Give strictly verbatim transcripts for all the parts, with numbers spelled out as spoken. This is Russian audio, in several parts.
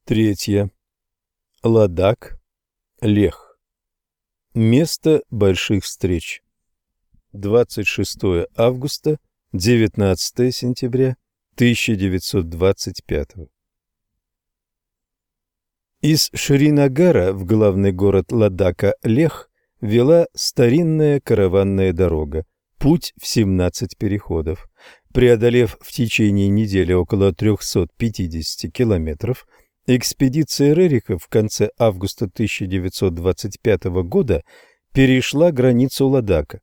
Третье. Ладак, Лех. Место больших встреч. двадцать шестое августа, девятнадцатое сентября тысяча девятьсот двадцать пятого. Из Шринагара в главный город Ладака Лех вела старинная караванная дорога, путь в семнадцать переходов. Преодолев в течение недели около триста пятьдесят километров, экспедиция Рериха в конце августа тысяча девятьсот двадцать пятого года перешла границу Ладака.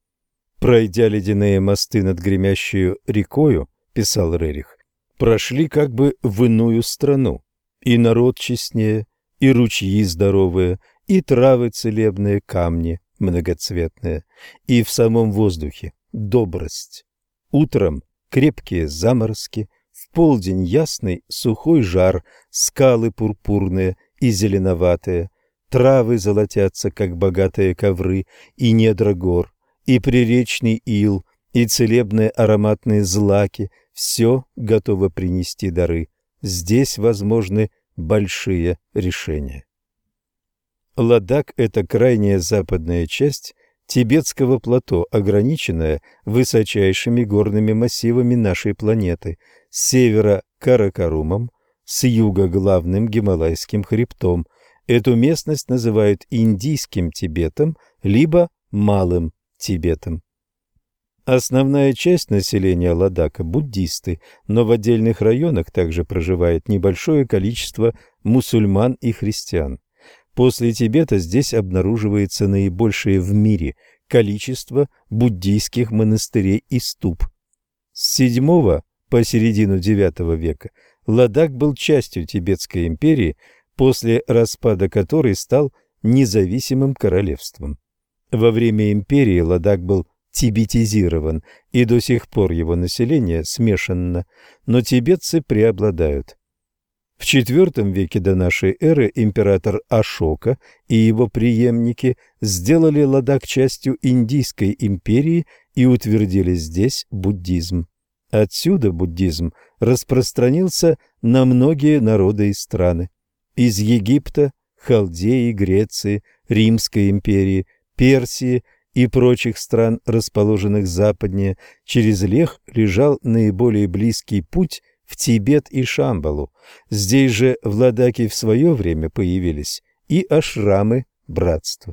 «Пройдя ледяные мосты над гремящей рекою, — писал Рерих, — прошли как бы в иную страну, и народ честнее, и ручьи здоровые, и травы целебные, камни многоцветные, и в самом воздухе добрость. Утром крепкие заморозки, в полдень ясный сухой жар, скалы пурпурные и зеленоватые, травы золотятся, как богатые ковры, и недра гор, и приречный ил, и целебные ароматные злаки, все готово принести дары. Здесь возможны большие решения». Ладак – это крайняя западная часть тибетского плато, ограниченная высочайшими горными массивами нашей планеты, с севера – Каракарумом, с юга – главным Гималайским хребтом. Эту местность называют Индийским Тибетом, либо Малым Тибетом. Основная часть населения Ладака – буддисты, но в отдельных районах также проживает небольшое количество мусульман и христиан. После Тибета здесь обнаруживается наибольшее в мире количество буддийских монастырей и ступ. С седьмого по середину девятого века Ладак был частью Тибетской империи, после распада которой стал независимым королевством. Во время империи Ладак был тибетизирован, и до сих пор его население смешанно, но тибетцы преобладают. В четвертом веке до нашей эры император Ашока и его преемники сделали Ладак частью Индийской империи и утвердили здесь буддизм. Отсюда буддизм распространился на многие народы и страны. Из Египта, Халдеи, Греции, Римской империи, Персии и прочих стран, расположенных западнее, через Лех лежал наиболее близкий путь в Тибет и Шамбалу. Здесь же в Ладаке в свое время появились и ашрамы братства.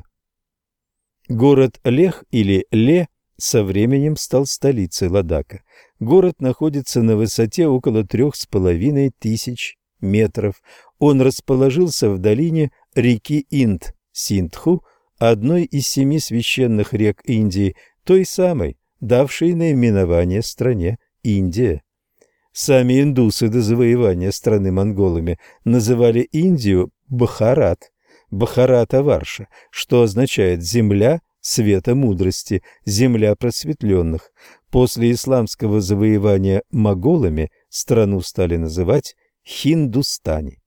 Город Лех или Ле со временем стал столицей Ладака. Город находится на высоте около трех с половиной тысяч метров. Он расположился в долине реки Инд, Синдху, одной из семи священных рек Индии, той самой, давшей наименование стране Индия. Сами индусы до завоевания страны монголами называли Индию Бхарат, Бхарата-Варша, что означает «земля света мудрости», «земля просветленных». После исламского завоевания моголами страну стали называть Хиндустани.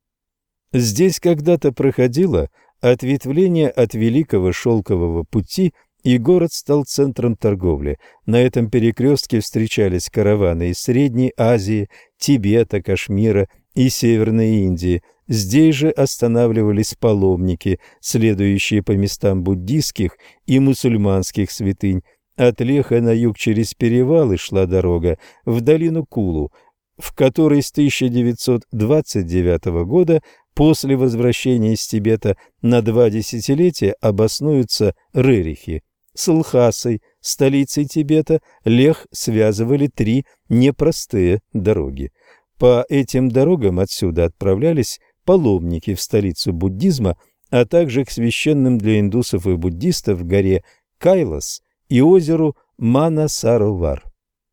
Здесь когда-то проходило ответвление от Великого Шелкового пути, и город стал центром торговли. На этом перекрестке встречались караваны из Средней Азии, Тибета, Кашмира и Северной Индии. Здесь же останавливались паломники, следующие по местам буддийских и мусульманских святынь. От Леха на юг через перевалы шла дорога в долину Кулу, в которой с тысяча девятьсот двадцать девятого года после возвращения из Тибета на два десятилетия обоснуются Рерихи. С Лхасой, столицей Тибета, Лех связывали три непростые дороги. По этим дорогам отсюда отправлялись паломники в столицу буддизма, а также к священным для индусов и буддистов горе Кайлас и озеру Манасаровар.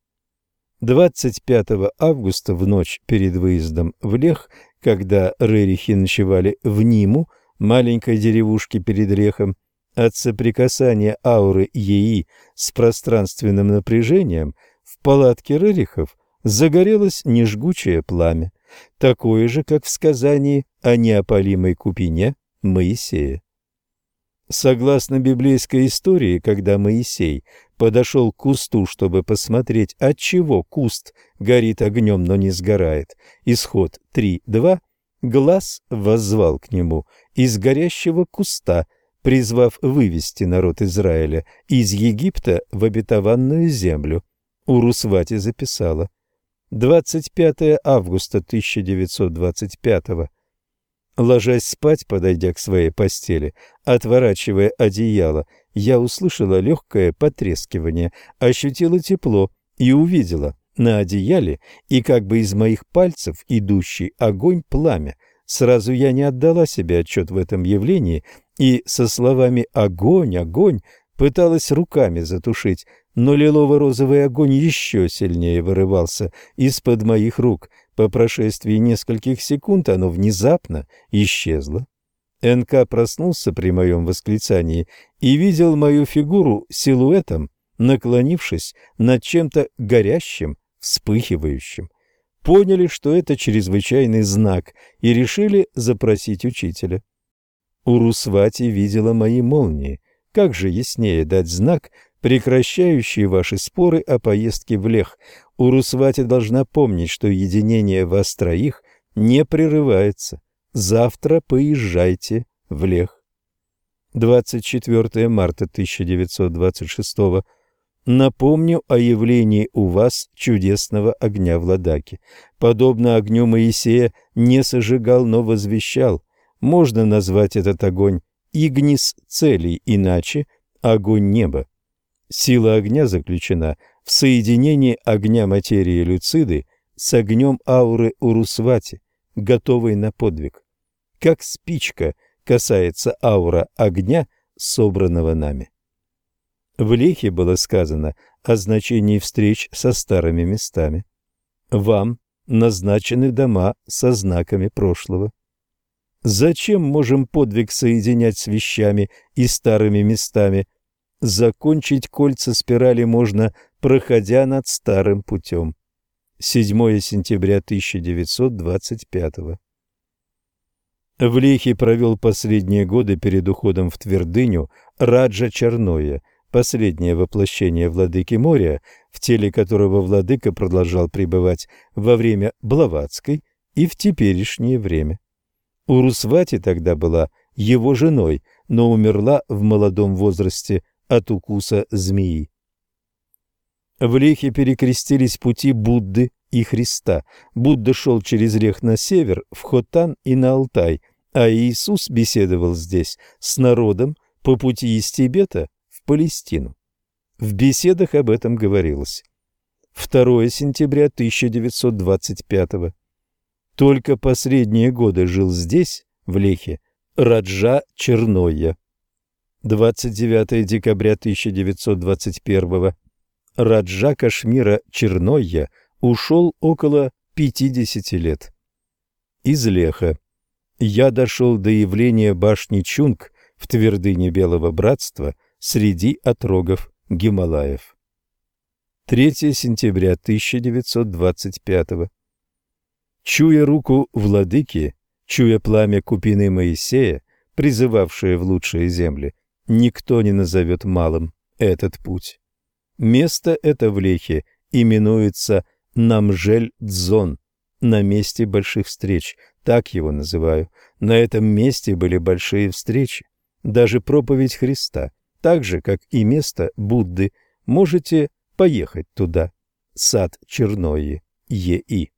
двадцать пятого августа, в ночь перед выездом в Лех, когда Рерихи ночевали в Ниму, маленькой деревушке перед Лехом, от соприкасания ауры Еи с пространственным напряжением в палатке Рерихов загорелось нежгучее пламя, такое же, как в сказании о неопалимой купине Моисея. Согласно библейской истории, когда Моисей подошел к кусту, чтобы посмотреть, отчего куст горит огнем, но не сгорает, Исход три два, Глаз воззвал к нему из горящего куста, призвав вывести народ Израиля из Египта в обетованную землю. Урусвати записала. двадцать пятое августа тысяча девятьсот двадцать пятого. Ложась спать, подойдя к своей постели, отворачивая одеяло, я услышала легкое потрескивание, ощутила тепло и увидела на одеяле и как бы из моих пальцев идущий огонь пламя. Сразу я не отдала себе отчет в этом явлении и со словами «огонь, огонь» пыталась руками затушить, но лилово-розовый огонь еще сильнее вырывался из-под моих рук. По прошествии нескольких секунд оно внезапно исчезло. эн ка проснулся при моем восклицании и видел мою фигуру силуэтом, наклонившись над чем-то горящим, вспыхивающим. Поняли, что это чрезвычайный знак, и решили запросить учителя. Урусвати видела мои молнии. Как же яснее дать знак, прекращающий ваши споры о поездке в Лех? Урусвати должна помнить, что единение вас троих не прерывается. Завтра поезжайте в Лех. двадцать четвёртое марта тысяча девятьсот двадцать шестого. Напомню о явлении у вас чудесного огня владыки. Подобно огню Моисея не сожигал, но возвещал. Можно назвать этот огонь игнис целей, иначе огонь неба. Сила огня заключена в соединении огня материи Люциды с огнем ауры Урусвати, готовой на подвиг. Как спичка касается аура огня, собранного нами. В Лехе было сказано о значении встреч со старыми местами. Вам назначены дома со знаками прошлого. Зачем можем подвиг соединять с вещами и старыми местами? Закончить кольца спирали можно, проходя над старым путем. седьмое сентября тысяча девятьсот двадцать пятого. В Лехе провел последние годы перед уходом в твердыню Раджа Чарноя, последнее воплощение владыки моря, в теле которого владыка продолжал пребывать во время Блаватской и в теперешнее время. Урусвати тогда была его женой, но умерла в молодом возрасте от укуса змеи. В Лехе перекрестились пути Будды и Христа. Будда шел через Лех на север, в Хотан и на Алтай, а Иисус беседовал здесь с народом по пути из Тибета в Палестину. В беседах об этом говорилось. второе сентября тысяча девятьсот двадцать пятого. Только последние годы жил здесь, в Лехе, Раджа Черноя. двадцать девятое декабря тысяча девятьсот двадцать первого. Раджа Кашмира Черноя ушел около пятидесяти лет. Из Леха. Я дошел до явления башни Чунг в твердыне Белого Братства среди отрогов Гималаев. третье сентября тысяча девятьсот двадцать пятого. Чуя руку владыки, чуя пламя купины Моисея, призывавшее в лучшие земли, никто не назовет малым этот путь. Место это в Лехе именуется Намжель-Дзон, на месте больших встреч, так его называю. На этом месте были большие встречи, даже проповедь Христа, так же, как и место Будды. Можете поехать туда. Сад Чернои, Е.И.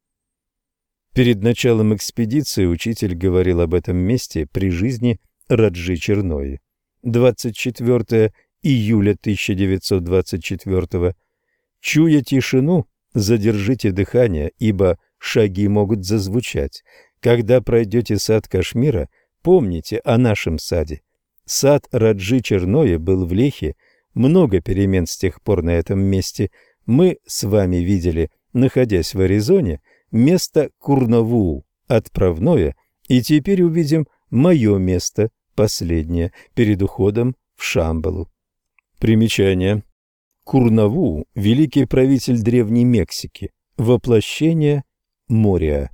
Перед началом экспедиции учитель говорил об этом месте при жизни Раджи Чернои. двадцать четвёртое июля тысяча девятьсот двадцать четвёртого. Чуя тишину, задержите дыхание, ибо шаги могут зазвучать. Когда пройдете сад Кашмира, помните о нашем саде. Сад Раджи Чернои был в Лехе, много перемен с тех пор на этом месте. Мы с вами видели, находясь в Аризоне, место Курнаву, отправное, и теперь увидим мое место, последнее, перед уходом в Шамбалу. Примечание. Курнаву – великий правитель Древней Мексики, воплощение Мория.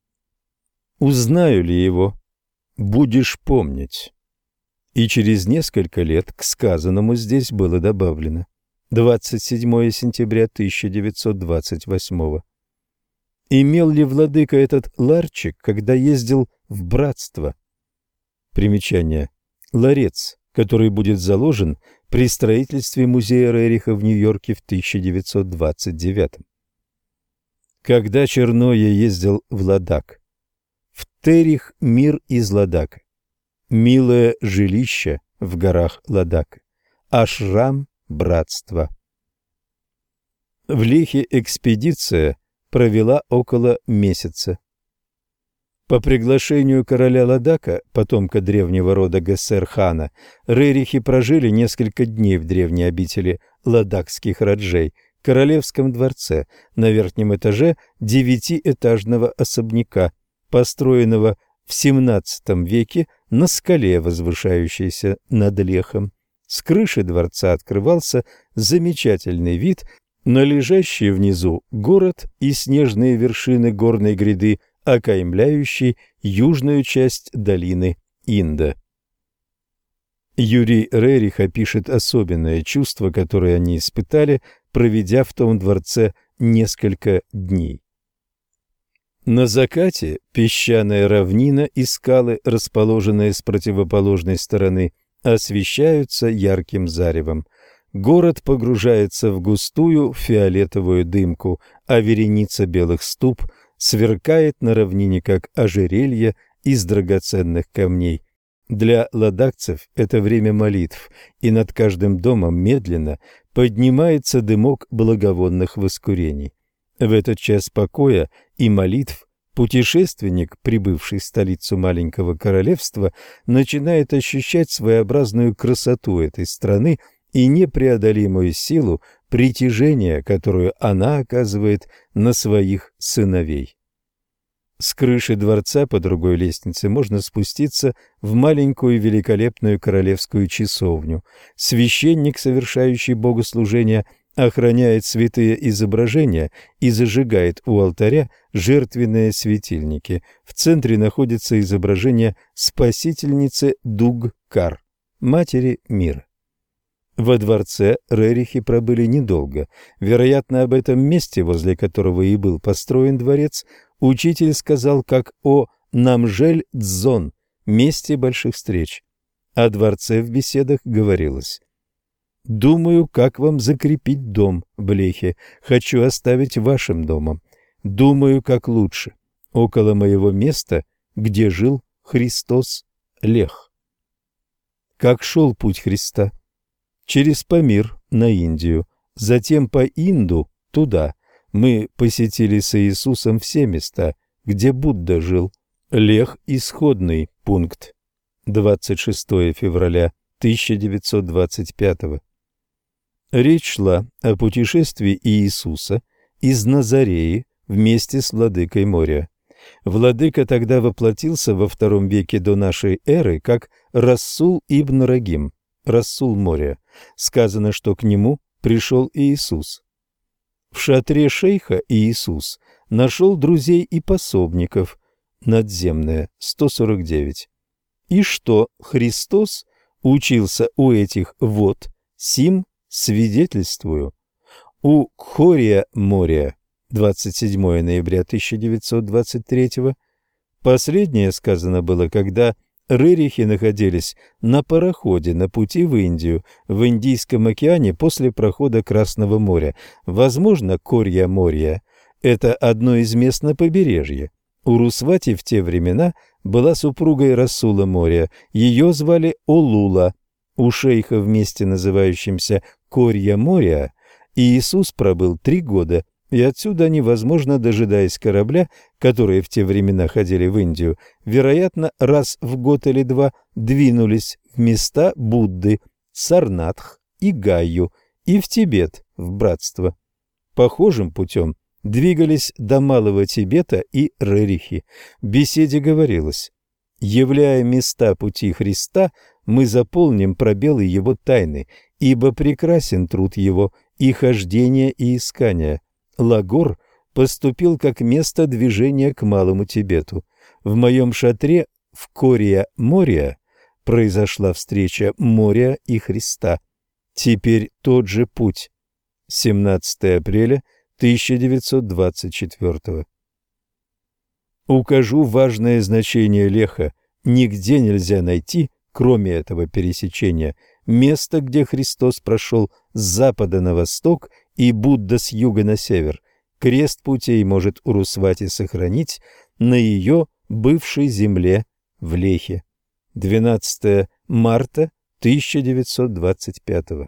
Узнаю ли его? Будешь помнить. И через несколько лет к сказанному здесь было добавлено. двадцать седьмое сентября тысяча девятьсот двадцать восьмого. Имел ли владыка этот ларчик, когда ездил в братство? Примечание. Ларец, который будет заложен при строительстве музея Рериха в Нью-Йорке в тысяча девятьсот двадцать девятом. Когда Черное ездил в Ладак? В Терих мир из Ладака. Милое жилище в горах Ладака. Ашрам братства. В Лехе экспедиция провела около месяца. По приглашению короля Ладака, потомка древнего рода Гессер-хана, Рерихи прожили несколько дней в древней обители ладакских раджей, королевском дворце, на верхнем этаже девятиэтажного особняка, построенного в семнадцатом веке на скале, возвышающейся над Лехом. С крыши дворца открывался замечательный вид на лежащий внизу город и снежные вершины горной гряды, окаймляющей южную часть долины Инда. Юрий Рерих опишет особенное чувство, которое они испытали, проведя в том дворце несколько дней. На закате песчаная равнина и скалы, расположенные с противоположной стороны, освещаются ярким заревом. Город погружается в густую фиолетовую дымку, а вереница белых ступ сверкает на равнине, как ожерелье из драгоценных камней. Для ладакцев это время молитв, и над каждым домом медленно поднимается дымок благовонных воскурений. В этот час покоя и молитв путешественник, прибывший в столицу маленького королевства, начинает ощущать своеобразную красоту этой страны и непреодолимую силу притяжения, которую она оказывает на своих сыновей. С крыши дворца по другой лестнице можно спуститься в маленькую великолепную королевскую часовню. Священник, совершающий богослужение, охраняет святые изображения и зажигает у алтаря жертвенные светильники. В центре находится изображение спасительницы Дуг-Кар, матери мира. Во дворце Рерихи пробыли недолго. Вероятно, об этом месте, возле которого и был построен дворец, учитель сказал как о Намжель-Дзон, месте больших встреч. О дворце в беседах говорилось: «Думаю, как вам закрепить дом в Лехе. Хочу оставить вашим домом. Думаю, как лучше. Около моего места, где жил Христос, Лех». Как шел путь Христа? Через Памир на Индию, затем по Инду туда. Мы посетили с Иисусом все места, где Будда жил. Лех – исходный пункт. двадцать шестого февраля тысяча девятьсот двадцать пятого. Речь шла о путешествии Иисуса из Назареи вместе с владыкой моря. Владыка тогда воплотился во втором веке до нашей эры как Рассул ибн Рагим, Рассул моря. Сказано, что к нему пришел Иисус. В шатре шейха Иисус нашел друзей и пособников. Надземное, сто сорок девять. И что Христос учился у этих вод, сим свидетельствую. У Кхория моря, двадцать седьмого ноября тысяча девятьсот двадцать третьего. Последнее сказано было, когда Рерихи находились на пароходе на пути в Индию, в Индийском океане после прохода Красного моря. Возможно, Корья-Морья – это одно из мест на побережье. Урусвати в те времена была супругой Рассула моря, ее звали Олула. У шейха в месте, называющемся Корья-Морья, Иисус пробыл три года, и отсюда они, возможно, дожидаясь корабля, которые в те времена ходили в Индию, вероятно, раз в год или два двинулись в места Будды, Сарнатх и Гайю, и в Тибет, в братство. Похожим путем двигались до Малого Тибета и Рерихи. В беседе говорилось: «Являя места пути Христа, мы заполним пробелы его тайны, ибо прекрасен труд его и хождение и искание». Лагор поступил как место движения к Малому Тибету. В моем шатре в Корья-Морья произошла встреча моря и Христа. Теперь тот же путь. семнадцатого апреля тысяча девятьсот двадцать четвёртого. Укажу важное значение Леха. Нигде нельзя найти, кроме этого пересечения, место, где Христос прошел с запада на восток и Будда с юга на север. Крест путей может Урусвати сохранить на ее бывшей земле в Лехе. двенадцатое марта тысяча девятьсот двадцать пятого.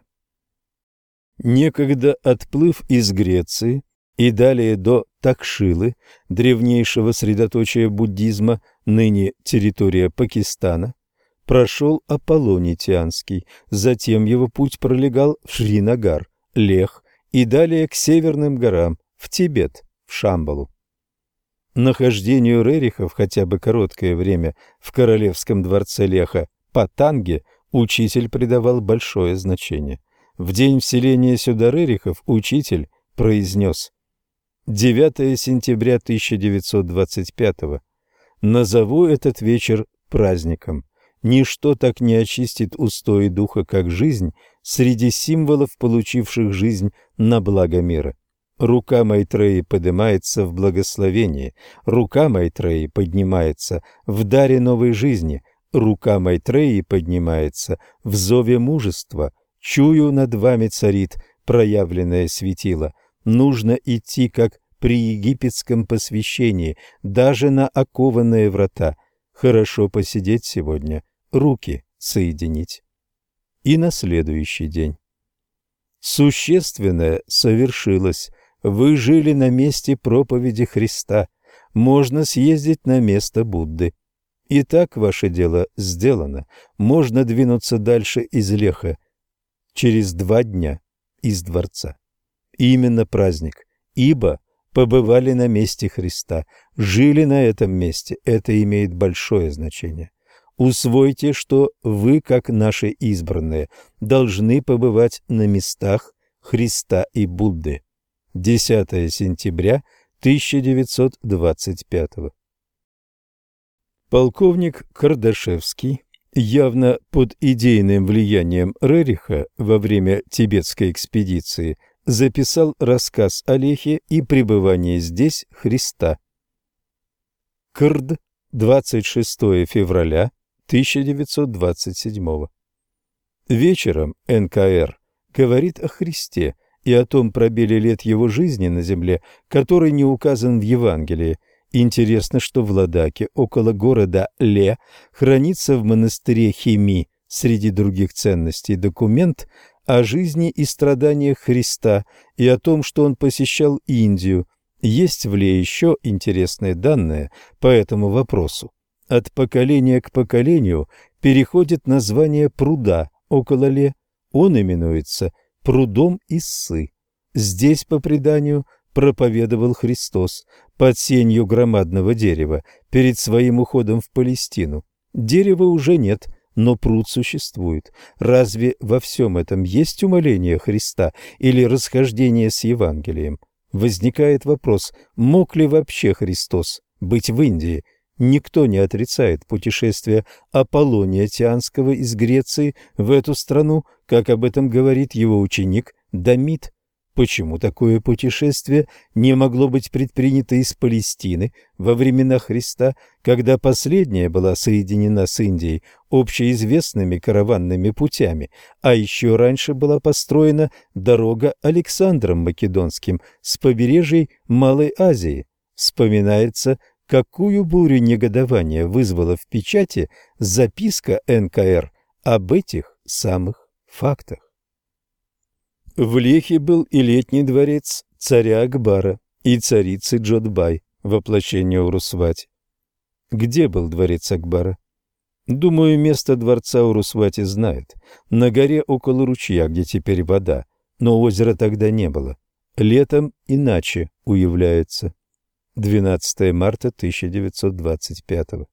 Некогда отплыв из Греции и далее до Такшилы, древнейшего средоточия буддизма, ныне территория Пакистана, прошел Аполлоний Тианский, затем его путь пролегал в Шринагар, Лех и далее к северным горам, в Тибет, в Шамбалу. Нахождению Рерихов хотя бы короткое время в королевском дворце Леха Патанге учитель придавал большое значение. В день вселения сюда Рерихов учитель произнес: девятое сентября тысяча девятьсот двадцать пятого. Назову этот вечер праздником. Ничто так не очистит устои духа, как жизнь среди символов, получивших жизнь на благо мира. Рука Майтреи поднимается в благословении, рука Майтреи поднимается в даре новой жизни, рука Майтреи поднимается в зове мужества. Чую, над вами царит проявленное светило. Нужно идти, как при египетском посвящении, даже на окованные врата. Хорошо посидеть сегодня, руки соединить. И на следующий день. Существенное совершилось. Вы жили на месте проповеди Христа. Можно съездить на место Будды. Итак, ваше дело сделано. Можно двинуться дальше из Леха. Через два дня из дворца. Именно праздник. Ибо побывали на месте Христа, жили на этом месте. Это имеет большое значение. Усвойте, что вы, как наши избранные, должны побывать на местах Христа и Будды. десятое сентября тысяча девятьсот двадцать пятого. Полковник Кардашевский, явно под идейным влиянием Рериха во время тибетской экспедиции, записал рассказ о Лехе и пребывании здесь Христа. Крд, двадцать шестое февраля тысяча девятьсот двадцать седьмого. Вечером эн ка эр говорит о Христе и о том пробеле лет его жизни на земле, который не указан в Евангелии. Интересно, что в Ладаке, около города Ле, хранится в монастыре Хими, среди других ценностей, документ о жизни и страданиях Христа и о том, что он посещал Индию. Есть в Ле еще интересные данные по этому вопросу. От поколения к поколению переходит название пруда около Ле. Он именуется прудом Иссы. Здесь, по преданию, проповедовал Христос под сенью громадного дерева перед своим уходом в Палестину. Дерева уже нет, но пруд существует. Разве во всем этом есть умаление Христа или расхождение с Евангелием? Возникает вопрос, мог ли вообще Христос быть в Индии? Никто не отрицает путешествие Аполлония Тианского из Греции в эту страну, как об этом говорит его ученик Дамит. Почему такое путешествие не могло быть предпринято из Палестины во времена Христа, когда последняя была соединена с Индией общеизвестными караванными путями, а еще раньше была построена дорога Александром Македонским с побережья Малой Азии? Вспоминается, какую бурю негодования вызвала в печати записка эн ка эр об этих самых фактах. В Лехе был и летний дворец царя Акбара и царицы Джодбай, воплощение Урусвати. Где был дворец Акбара? Думаю, место дворца Урусвати знает. На горе около ручья, где теперь вода, но озера тогда не было. Летом иначе уявляется. двенадцатое марта тысяча девятьсот двадцать пятого.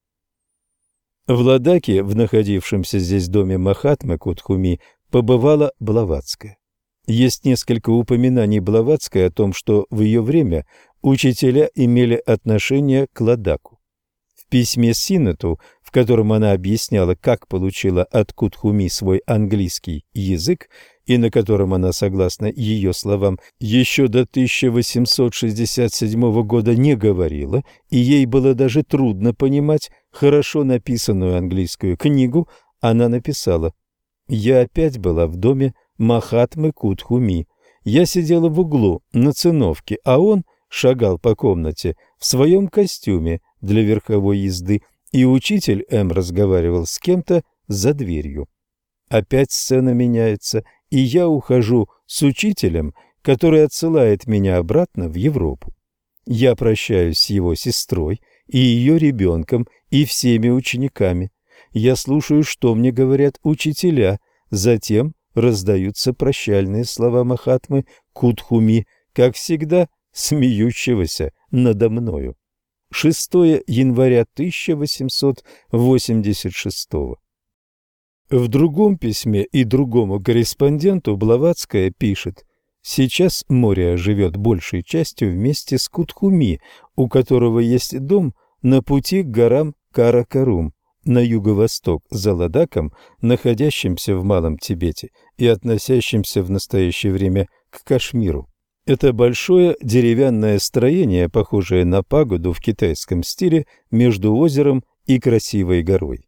В Ладаке, в находившемся здесь доме Махатмы Кутхуми, побывала Блаватская. Есть несколько упоминаний Блаватской о том, что в ее время учителя имели отношение к Ладаку. В письме Синету, в котором она объясняла, как получила от Кутхуми свой английский язык, и на котором она, согласно ее словам, еще до тысяча восемьсот шестьдесят седьмого года не говорила, и ей было даже трудно понимать хорошо написанную английскую книгу, она написала: «Я опять была в доме Махатмы Кутхуми. Я сидела в углу на циновке, а он шагал по комнате в своем костюме для верховой езды, и учитель М разговаривал с кем-то за дверью. Опять сцена меняется, и я ухожу с учителем, который отсылает меня обратно в Европу. Я прощаюсь с его сестрой и ее ребенком и всеми учениками. Я слушаю, что мне говорят учителя, затем раздаются прощальные слова Махатмы Кутхуми, как всегда, смеющегося надо мною». шестого января тысяча восемьсот восемьдесят шестого. В другом письме и другому корреспонденту Блаватская пишет: «Сейчас Мория живет большей частью вместе с Кутхуми, у которого есть дом на пути к горам Каракарум, на юго-восток за Ладаком, находящимся в Малом Тибете и относящимся в настоящее время к Кашмиру. Это большое деревянное строение, похожее на пагоду в китайском стиле между озером и красивой горой».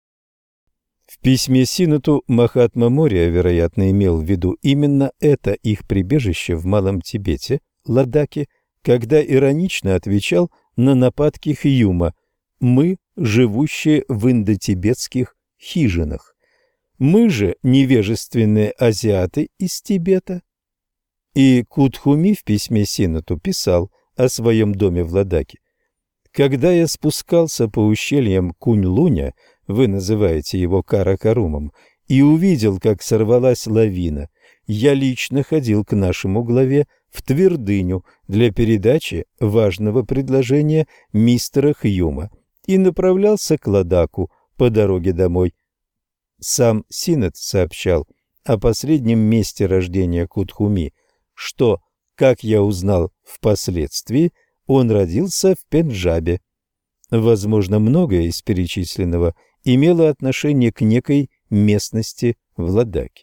В письме Синату Махатма Мория, вероятно, имел в виду именно это их прибежище в Малом Тибете, Ладаке, когда иронично отвечал на нападки Хьюма: «Мы, живущие в индотибетских хижинах. Мы же невежественные азиаты из Тибета». И Кутхуми в письме Синату писал о своем доме в Ладаке: «Когда я спускался по ущельям Кунь-Луня, вы называете его Каракарумом, и увидел, как сорвалась лавина, я лично ходил к нашему главе в твердыню для передачи важного предложения мистера Хьюма и направлялся к Ладаку по дороге домой». Сам Синат сообщал о последнем месте рождения Кутхуми, что, как я узнал впоследствии, он родился в Пенджабе. Возможно, многое из перечисленного имело отношение к некой местности в Ладаке.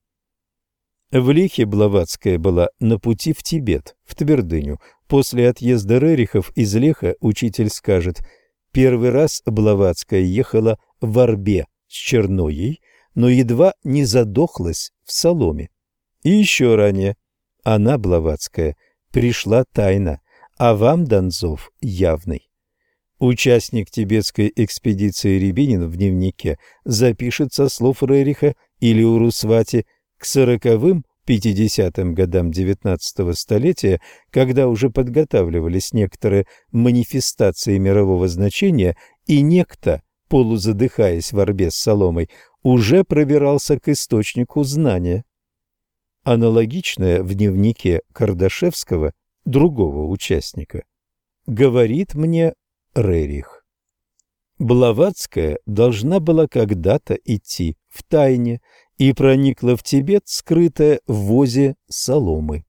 В Лехе Блаватская была на пути в Тибет, в твердыню. После отъезда Рерихов из Леха учитель скажет: «Первый раз Блаватская ехала в арбе с Черноей, но едва не задохлась в соломе». И еще ранее: «Она, Блаватская, пришла тайно, а вам, Донцов, явный». Участник тибетской экспедиции Рябинин в дневнике запишет со слов Рериха или Урусвати: к сороковым-пятидесятым годам девятнадцатого столетия, когда уже подготавливались некоторые манифестации мирового значения, и некто, полузадыхаясь в орбе с соломой, уже пробирался к источнику знания. Аналогичное в дневнике Кардашевского, другого участника, говорит мне Рерих: «Блаватская должна была когда-то идти в тайне и проникла в Тибет, скрытая в возе соломы».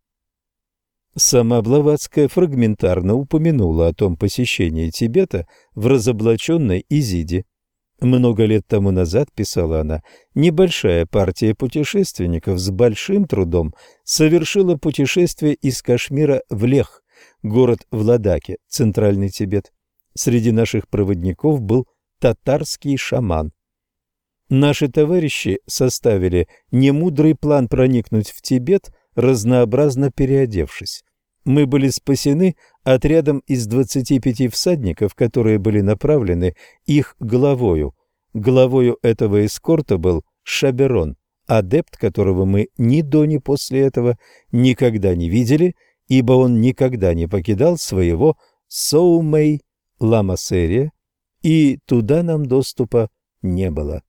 Сама Блаватская фрагментарно упомянула о том посещении Тибета в разоблаченной Изиде. Много лет тому назад, писала она, небольшая партия путешественников с большим трудом совершила путешествие из Кашмира в Лех, город в Ладаке, центральный Тибет. Среди наших проводников был татарский шаман. Наши товарищи составили немудрый план проникнуть в Тибет, разнообразно переодевшись. Мы были спасены отрядом из двадцати пяти всадников, которые были направлены их главою. Главою этого эскорта был Шаберон, адепт, которого мы ни до, ни после этого никогда не видели, ибо он никогда не покидал своего Соумей Ламасерия, и туда нам доступа не было.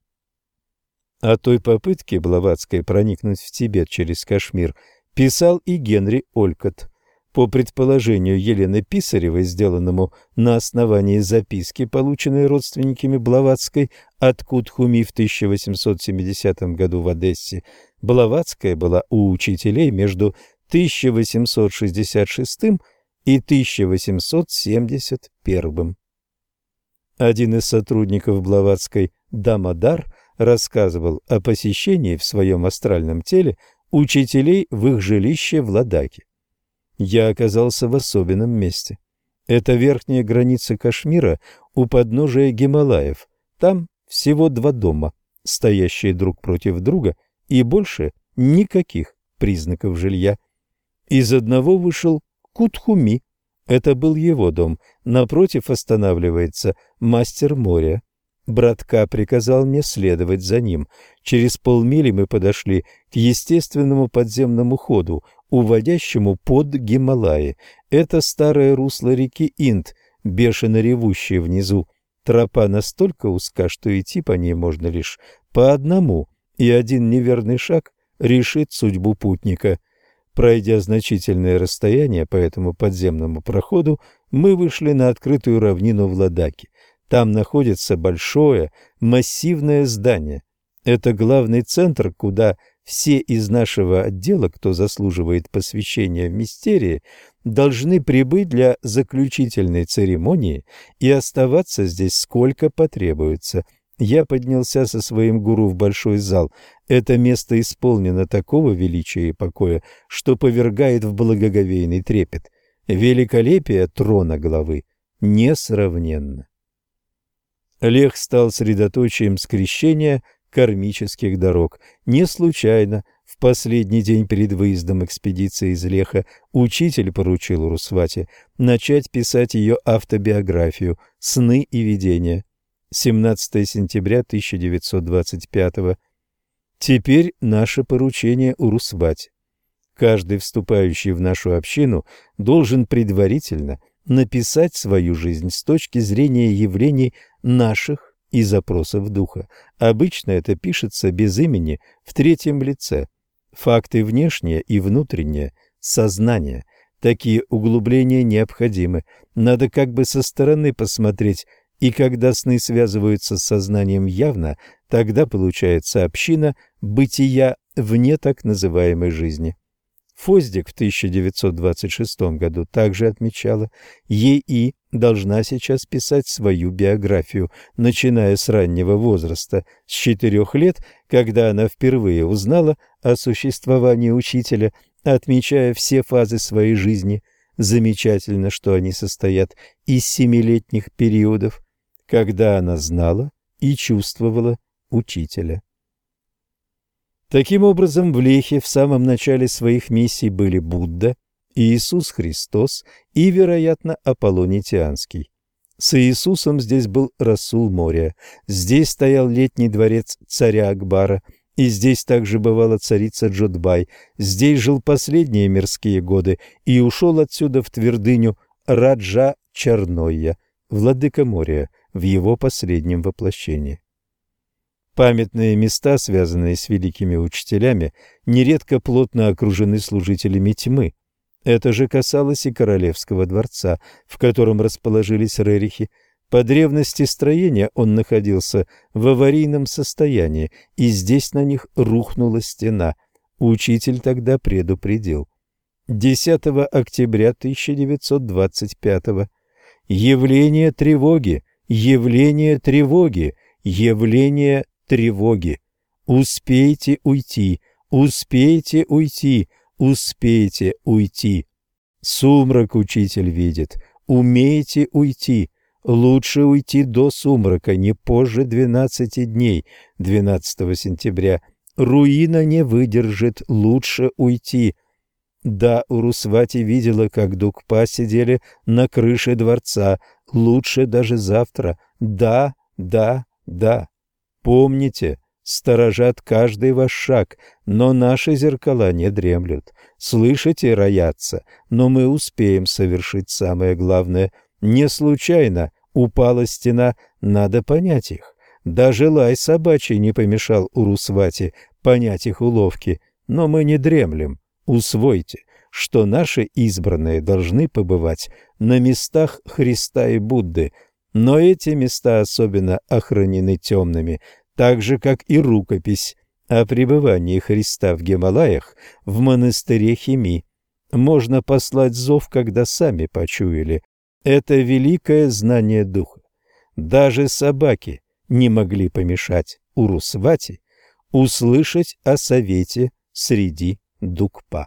О той попытке Блаватской проникнуть в Тибет через Кашмир писал и Генри Олькот. По предположению Елены Писаревой, сделанному на основании записки, полученной родственниками Блаватской от Кутхуми в тысяча восемьсот семидесятом году в Одессе, Блаватская была у учителей между тысяча восемьсот шестьдесят шестым и тысяча восемьсот семьдесят первым. Один из сотрудников Блаватской, Дамодар, рассказывал о посещении в своем астральном теле учителей в их жилище в Ладаке. Я оказался в особенном месте. Это верхняя граница Кашмира у подножия Гималаев. Там всего два дома, стоящие друг против друга, и больше никаких признаков жилья. Из одного вышел Кутхуми. Это был его дом. Напротив останавливается мастер моря. Братка приказал мне следовать за ним. Через полмили мы подошли к естественному подземному ходу, уводящему под Гималаи. Это старое русло реки Инд, бешено ревущее внизу. Тропа настолько узка, что идти по ней можно лишь по одному, и один неверный шаг решит судьбу путника. Пройдя значительное расстояние по этому подземному проходу, мы вышли на открытую равнину в Ладаке. Там находится большое, массивное здание. Это главный центр, куда все из нашего отдела, кто заслуживает посвящения в мистерии, должны прибыть для заключительной церемонии и оставаться здесь сколько потребуется. Я поднялся со своим гуру в большой зал. Это место исполнено такого величия и покоя, что повергает в благоговейный трепет. Великолепие трона главы несравненно. Лех стал средоточием скрещения кармических дорог. Не случайно в последний день перед выездом экспедиции из Леха учитель поручил Урусвати начать писать ее автобиографию «Сны и видения». семнадцатого сентября тысяча девятьсот двадцать пятого. Теперь наше поручение Урусвати. Каждый, вступающий в нашу общину, должен предварительно написать свою жизнь с точки зрения явлений наших и запросов духа. Обычно это пишется без имени в третьем лице. Факты внешние и внутренние, сознание. Такие углубления необходимы. Надо как бы со стороны посмотреть, и когда сны связываются с сознанием явно, тогда получается община бытия вне так называемой жизни. Фоздик в тысяча девятьсот двадцать шестом году также отмечала, ЕИ должна сейчас писать свою биографию, начиная с раннего возраста, с четырех лет, когда она впервые узнала о существовании учителя, отмечая все фазы своей жизни. Замечательно, что они состоят из семилетних периодов, когда она знала и чувствовала учителя. Таким образом, в Лехе в самом начале своих миссий были Будда, Иисус Христос и, вероятно, Аполлоний Тианский. С Иисусом здесь был Расул Мория, здесь стоял летний дворец царя Акбара, и здесь также бывала царица Джодбай, здесь жил последние мирские годы и ушел отсюда в твердыню Раджа Чарнойя, владыка Мория, в его последнем воплощении. Памятные места, связанные с великими учителями, нередко плотно окружены служителями тьмы. Это же касалось и королевского дворца, в котором расположились рерихи. По древности строения он находился в аварийном состоянии, и здесь на них рухнула стена. Учитель тогда предупредил. десятого октября тысяча девятьсот двадцать пятого. Явление тревоги, явление тревоги, явление тревоги. Успейте уйти, успейте уйти, успейте уйти. Сумрак учитель видит. Умейте уйти. Лучше уйти до сумрака, не позже двенадцати дней, двенадцатого сентября. Руина не выдержит, лучше уйти. Да, Урусвати видела, как Дукпа сидели на крыше дворца. Лучше даже завтра. Да, да, да. Помните, сторожат каждый ваш шаг, но наши зеркала не дремлют. Слышите, роятся, но мы успеем совершить самое главное. Не случайно упала стена, надо понять их. Даже лай собачий не помешал Урусвати понять их уловки, но мы не дремлем. Усвойте, что наши избранные должны побывать на местах Христа и Будды, но эти места особенно охранены темными, так же, как и рукопись о пребывании Христа в Гималаях в монастыре Хими. Можно послать зов, когда сами почуяли. Это великое знание духа. Даже собаки не могли помешать Урусвати услышать о совете среди Дукпа.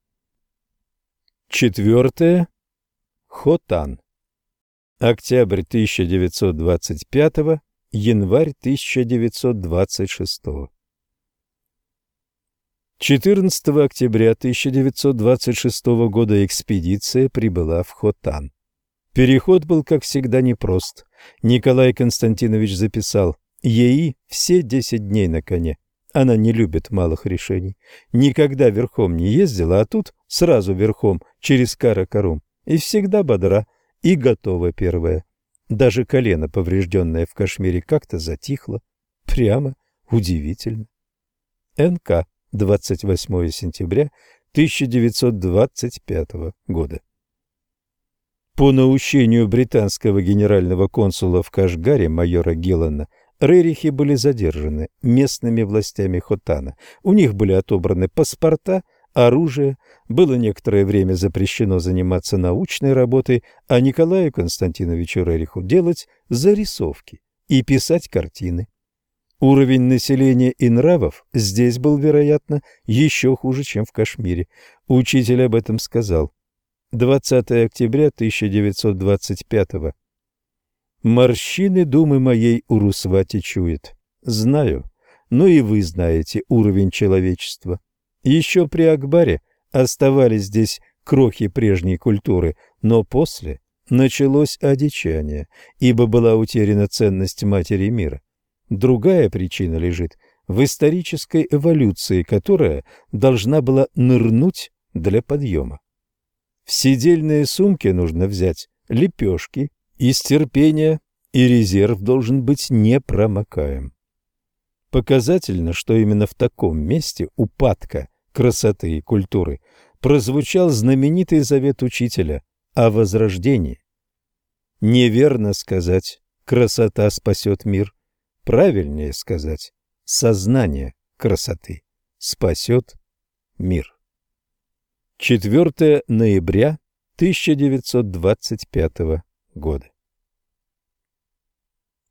Четвертое. Хотан. Октябрь тысяча девятьсот двадцать пятого, январь тысяча девятьсот двадцать шестого. четырнадцатого октября тысяча девятьсот двадцать шестого года экспедиция прибыла в Хотан. Переход был, как всегда, непрост. Николай Константинович записал: ей все десять дней на коне. Она не любит малых решений. Никогда верхом не ездила, а тут сразу верхом через Каракарум. И всегда бодра, и готова первая. Даже колено, поврежденное в Кашмире, как-то затихло. Прямо удивительно. эн ка. двадцать восьмого сентября тысяча девятьсот двадцать пятого года. По наущению британского генерального консула в Кашгаре майора Гиллана, рерихи были задержаны местными властями Хотана. У них были отобраны паспорта, оружие, было некоторое время запрещено заниматься научной работой, а Николаю Константиновичу Рериху делать зарисовки и писать картины. Уровень населения и нравов здесь был, вероятно, еще хуже, чем в Кашмире. Учитель об этом сказал. двадцатого октября тысяча девятьсот двадцать пятого. Морщины думы моей Урусвати чует. Знаю, но и вы знаете уровень человечества. Еще при Акбаре оставались здесь крохи прежней культуры, но после началось одичание, ибо была утеряна ценность матери мира. Другая причина лежит в исторической эволюции, которая должна была нырнуть для подъема. В сидельные сумки нужно взять лепешки из терпения, и резерв должен быть непромокаем. Показательно, что именно в таком месте упадка красоты и культуры прозвучал знаменитый завет учителя о возрождении. Неверно сказать «красота спасет мир», правильнее сказать «сознание красоты спасет мир». четвёртого ноября тысяча девятьсот двадцать пятого года.